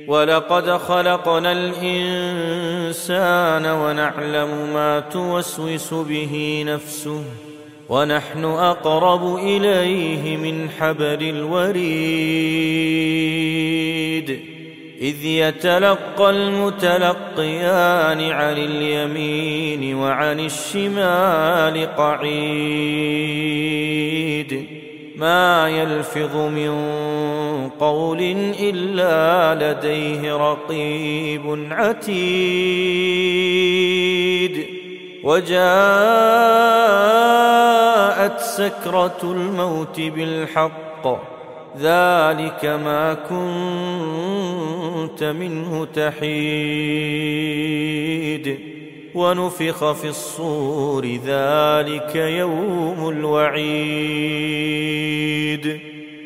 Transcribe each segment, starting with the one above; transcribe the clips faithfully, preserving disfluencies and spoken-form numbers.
ولقد خلقنا الإنسان ونعلم ما توسوس به نفسه ونحن أقرب إليه من حبل الوريد إذ يتلقى المتلقيان عن اليمين وعن الشمال قعيد ما يلفظ من قول إلا لديه رقيب عتيد وجاءت سكرة الموت بالحق ذلك ما كنت منه تحيد ونفخ في الصور ذلك يوم الوعيد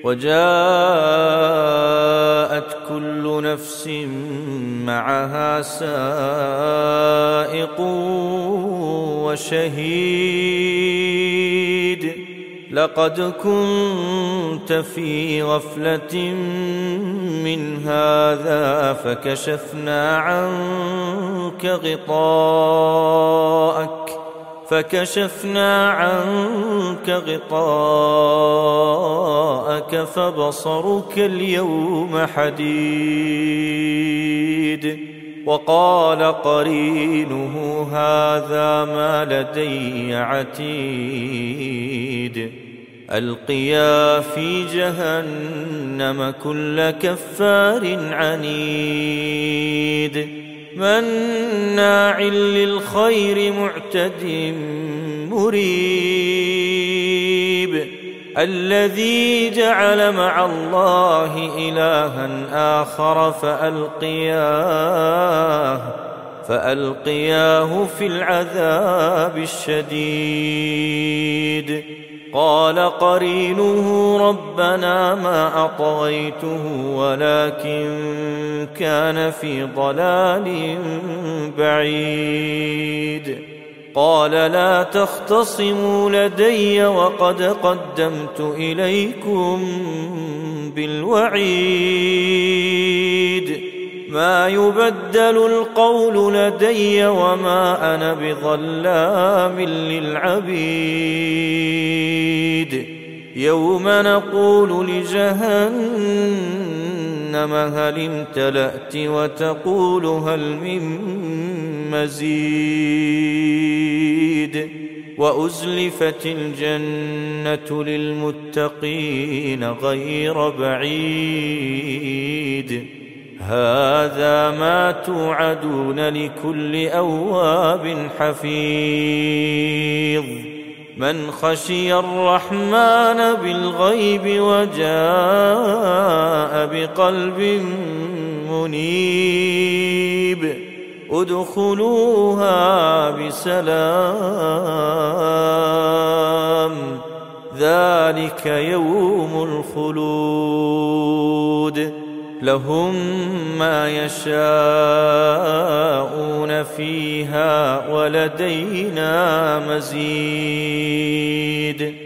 وجاءت كل نفس معها سائق وشهيد لقد كنت في غفلة من هذا فكشفنا عنك غطاءك فكشفنا عنك غطاءك فبصرك اليوم حديد وقال قرينه هذا ما لدي عتيد ألقيا في جهنم كل كفار عنيد مناع للخير معتد مريب الذي جعل مع الله إلها آخر فألقياه فألقياه في العذاب الشديد قال قرينه ربنا ما أطغيته ولكن كان في ضلال بعيد قال لا تختصموا لدي وقد قدمت إليكم بالوعيد ما يبدل القول لدي وما أنا بظلام للعبيد يوم نقول لجهنم هل امتلأت وتقول هل من مزيد وأزلفت الجنة للمتقين غير بعيد هذا ما توعدون لكل أواب حفيظ من خشي الرحمن بالغيب وجاء بقلب منيب ادخلوها بسلام ذلك يوم الخلود لهم ما يشاءون فيها ولدينا مزيد